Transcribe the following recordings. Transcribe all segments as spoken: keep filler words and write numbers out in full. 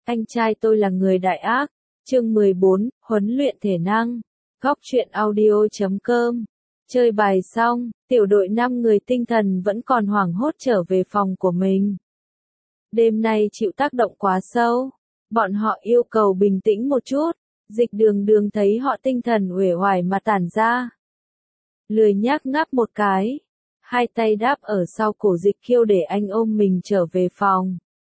Anh trai tôi là người đại ác. Chương mười bốn, huấn luyện thể năng. Góc truyện audio chấm com. Chơi bài xong, tiểu đội năm người tinh thần vẫn còn hoảng hốt trở về phòng của mình. Đêm nay chịu tác động quá sâu. Bọn họ yêu cầu bình tĩnh một chút. Dịch đường đường thấy họ tinh thần uể oải mà tản ra. Lười nhác ngáp một cái. Hai tay đáp ở sau cổ Dịch Kiêu để anh ôm mình trở về phòng.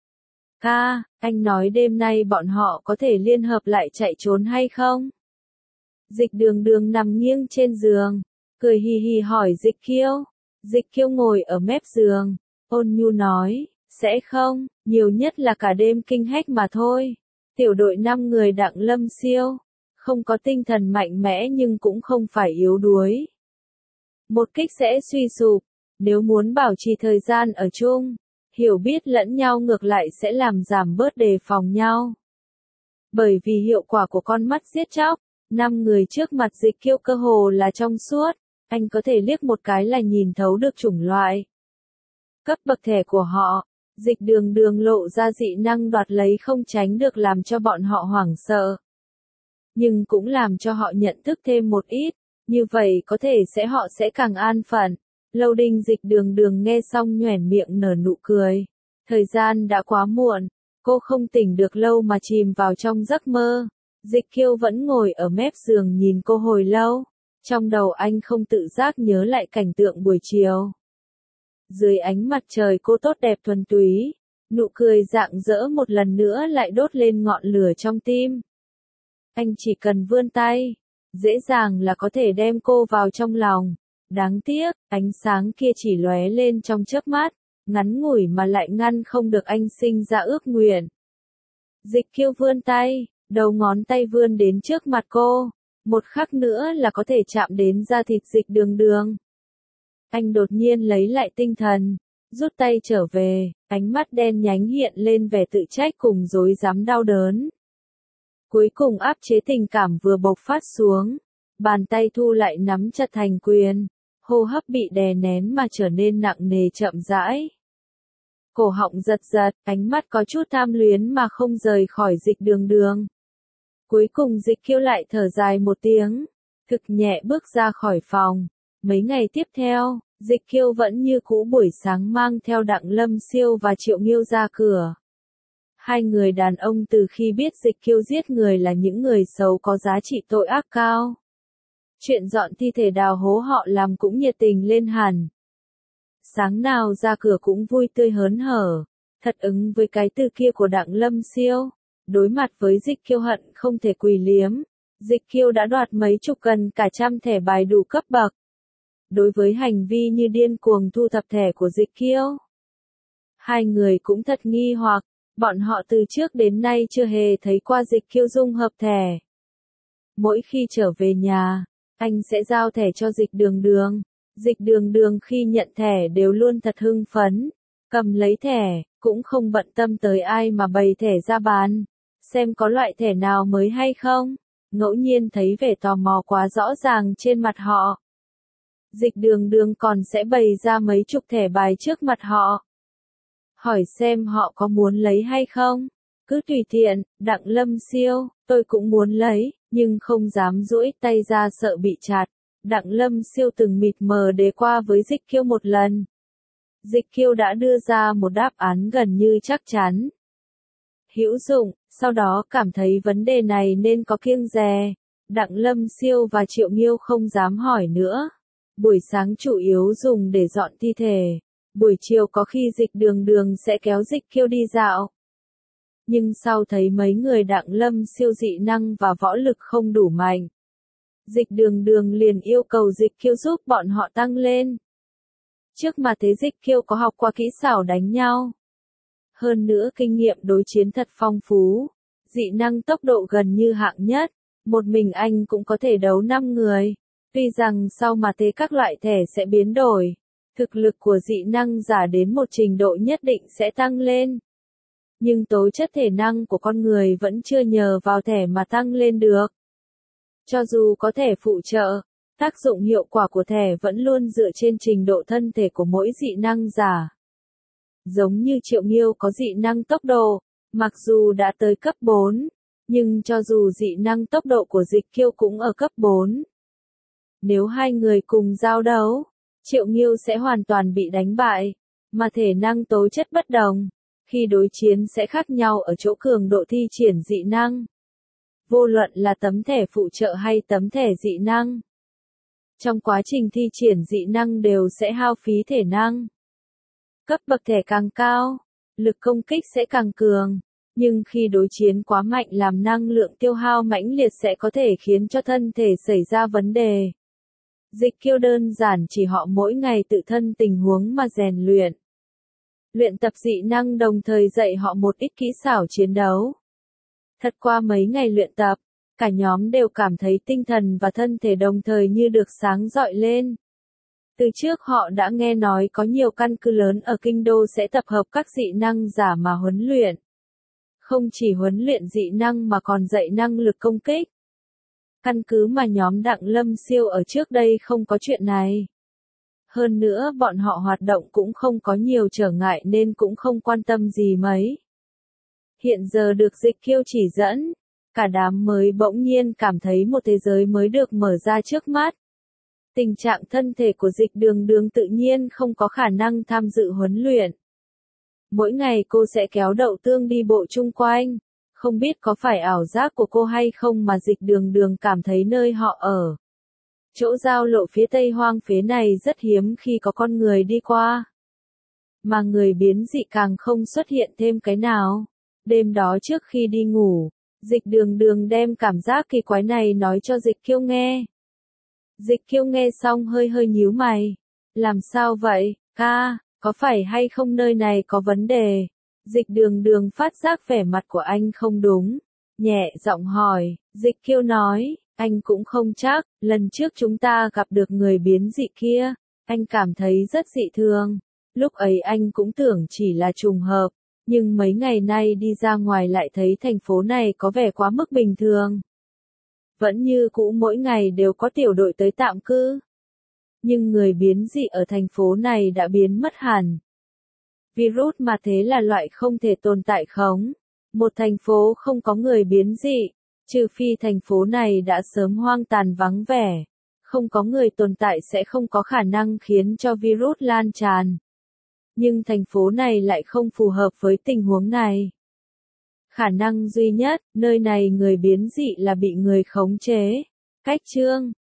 Ca, anh nói đêm nay bọn họ có thể liên hợp lại chạy trốn hay không? Dịch đường đường nằm nghiêng trên giường, cười hì hì hỏi Dịch Kiêu. Dịch Kiêu ngồi ở mép giường, ôn nhu nói, sẽ không, nhiều nhất là cả đêm kinh hách mà thôi. Tiểu đội năm người Đặng Lâm Siêu, không có tinh thần mạnh mẽ nhưng cũng không phải yếu đuối. Một kích sẽ suy sụp, nếu muốn bảo trì thời gian ở chung, hiểu biết lẫn nhau ngược lại sẽ làm giảm bớt đề phòng nhau. Bởi vì hiệu quả của con mắt giết chóc, năm người trước mặt Dịch Kiêu cơ hồ là trong suốt, anh có thể liếc một cái là nhìn thấu được chủng loại. Cấp bậc thẻ của họ, Dịch đường đường lộ ra dị năng đoạt lấy không tránh được làm cho bọn họ hoảng sợ. Nhưng cũng làm cho họ nhận thức thêm một ít, như vậy có thể sẽ họ sẽ càng an phận. Lâu Đinh Dịch đường đường nghe xong nhoẻn miệng nở nụ cười. Thời gian đã quá muộn, cô không tỉnh được lâu mà chìm vào trong giấc mơ. Dịch Kiêu vẫn ngồi ở mép giường nhìn cô hồi lâu. Trong đầu anh không tự giác nhớ lại cảnh tượng buổi chiều. Dưới ánh mặt trời cô tốt đẹp thuần túy, nụ cười rạng rỡ một lần nữa lại đốt lên ngọn lửa trong tim. Anh chỉ cần vươn tay, dễ dàng là có thể đem cô vào trong lòng. Đáng tiếc, ánh sáng kia chỉ lóe lên trong chớp mắt, ngắn ngủi mà lại ngăn không được anh sinh ra ước nguyện. Dịch Kiêu vươn tay, đầu ngón tay vươn đến trước mặt cô, một khắc nữa là có thể chạm đến da thịt Dịch đường đường. Anh đột nhiên lấy lại tinh thần, rút tay trở về, ánh mắt đen nhánh hiện lên vẻ tự trách cùng rối rắm đau đớn. Cuối cùng áp chế tình cảm vừa bộc phát xuống, bàn tay thu lại nắm chặt thành quyền, hô hấp bị đè nén mà trở nên nặng nề chậm rãi. Cổ họng giật giật, ánh mắt có chút tham luyến mà không rời khỏi Dịch đường đường. Cuối cùng Dịch Kiêu lại thở dài một tiếng, thực nhẹ bước ra khỏi phòng. Mấy ngày tiếp theo, Dịch Kiêu vẫn như cũ buổi sáng mang theo Đặng Lâm Siêu và Triệu Nghiêu ra cửa. Hai người đàn ông từ khi biết Dịch Kiêu giết người là những người xấu có giá trị tội ác cao. Chuyện dọn thi thể đào hố họ làm cũng nhiệt tình lên hẳn. Sáng nào ra cửa cũng vui tươi hớn hở, thật ứng với cái từ kia của Đặng Lâm Siêu. Đối mặt với Dịch Kiêu hận không thể quỳ liếm, Dịch Kiêu đã đoạt mấy chục gần cả trăm thẻ bài đủ cấp bậc. Đối với hành vi như điên cuồng thu thập thẻ của Dịch Kiêu, hai người cũng thật nghi hoặc, bọn họ từ trước đến nay chưa hề thấy qua Dịch Kiêu dung hợp thẻ. Mỗi khi trở về nhà, anh sẽ giao thẻ cho Dịch đường đường. Dịch đường đường khi nhận thẻ đều luôn thật hưng phấn, cầm lấy thẻ, cũng không bận tâm tới ai mà bày thẻ ra bàn, xem có loại thẻ nào mới hay không. Ngẫu nhiên thấy vẻ tò mò quá rõ ràng trên mặt họ, Dịch đường đường còn sẽ bày ra mấy chục thẻ bài trước mặt họ. Hỏi xem họ có muốn lấy hay không. Cứ tùy tiện, Đặng Lâm Siêu, tôi cũng muốn lấy, nhưng không dám duỗi tay ra sợ bị chặt. Đặng Lâm Siêu từng mịt mờ đề qua với Dịch Kiêu một lần. Dịch Kiêu đã đưa ra một đáp án gần như chắc chắn. Hữu dụng, sau đó cảm thấy vấn đề này nên có kiêng dè. Đặng Lâm Siêu và Triệu Nghiêu không dám hỏi nữa. Buổi sáng chủ yếu dùng để dọn thi thể. Buổi chiều có khi Dịch đường đường sẽ kéo Dịch Kiêu đi dạo. Nhưng sau thấy mấy người Đặng Lâm Siêu dị năng và võ lực không đủ mạnh, Dịch đường đường liền yêu cầu Dịch Kiêu giúp bọn họ tăng lên. Trước mà thế Dịch Kiêu có học qua kỹ xảo đánh nhau. Hơn nữa kinh nghiệm đối chiến thật phong phú, dị năng tốc độ gần như hạng nhất, một mình anh cũng có thể đấu năm người. Tuy rằng sau mà thế các loại thẻ sẽ biến đổi, thực lực của dị năng giả đến một trình độ nhất định sẽ tăng lên. Nhưng tố chất thể năng của con người vẫn chưa nhờ vào thẻ mà tăng lên được. Cho dù có thẻ phụ trợ, tác dụng hiệu quả của thẻ vẫn luôn dựa trên trình độ thân thể của mỗi dị năng giả. Giống như Triệu Nghiêu có dị năng tốc độ, Mặc dù đã tới cấp bốn, nhưng cho dù dị năng tốc độ của Dịch Kiêu cũng ở cấp bốn. Nếu hai người cùng giao đấu, Triệu Nghiêu sẽ hoàn toàn bị đánh bại, mà thể năng tố chất bất đồng, khi đối chiến sẽ khác nhau ở chỗ cường độ thi triển dị năng. Vô luận là tấm thẻ phụ trợ hay tấm thẻ dị năng. Trong quá trình thi triển dị năng đều sẽ hao phí thể năng. Cấp bậc thẻ càng cao, lực công kích sẽ càng cường, nhưng khi đối chiến quá mạnh làm năng lượng tiêu hao mãnh liệt sẽ có thể khiến cho thân thể xảy ra vấn đề. Dịch Kiêu đơn giản chỉ họ mỗi ngày tự thân tình huống mà rèn luyện. Luyện tập dị năng đồng thời dạy họ một ít kỹ xảo chiến đấu. Thật qua mấy ngày luyện tập, cả nhóm đều cảm thấy tinh thần và thân thể đồng thời như được sáng rọi lên. Từ trước họ đã nghe nói có nhiều căn cứ lớn ở kinh đô sẽ tập hợp các dị năng giả mà huấn luyện. Không chỉ huấn luyện dị năng mà còn dạy năng lực công kích. Căn cứ mà nhóm Đặng Lâm Siêu ở trước đây không có chuyện này. Hơn nữa bọn họ hoạt động cũng không có nhiều trở ngại nên cũng không quan tâm gì mấy. Hiện giờ được Dịch Kiêu chỉ dẫn, cả đám mới bỗng nhiên cảm thấy một thế giới mới được mở ra trước mắt. Tình trạng thân thể của Dịch Đường Đường tự nhiên không có khả năng tham dự huấn luyện. Mỗi ngày cô sẽ kéo Đậu Tương đi bộ chung quanh, không biết có phải ảo giác của cô hay không mà Dịch Đường Đường cảm thấy nơi họ ở. Chỗ giao lộ phía tây hoang phế này rất hiếm khi có con người đi qua. Mà người biến dị càng không xuất hiện thêm cái nào. Đêm đó trước khi đi ngủ, Dịch Đường Đường đem cảm giác kỳ quái này nói cho Dịch Kiêu nghe. Dịch Kiêu nghe xong hơi hơi nhíu mày. Làm sao vậy, ca, có phải hay không nơi này có vấn đề? Dịch Đường Đường phát giác vẻ mặt của anh không đúng. Nhẹ giọng hỏi, Dịch Kiêu nói, anh cũng không chắc, lần trước chúng ta gặp được người biến dị kia, anh cảm thấy rất dị thường. Lúc ấy anh cũng tưởng chỉ là trùng hợp, nhưng mấy ngày nay đi ra ngoài lại thấy thành phố này có vẻ quá mức bình thường. Vẫn như cũ mỗi ngày đều có tiểu đội tới tạm cư. Nhưng người biến dị ở thành phố này đã biến mất hẳn. Virus mà thế là loại không thể tồn tại khống. Một thành phố không có người biến dị, trừ phi thành phố này đã sớm hoang tàn vắng vẻ. Không có người tồn tại sẽ không có khả năng khiến cho virus lan tràn. Nhưng thành phố này lại không phù hợp với tình huống này. Khả năng duy nhất, nơi này người biến dị là bị người khống chế. Cách chương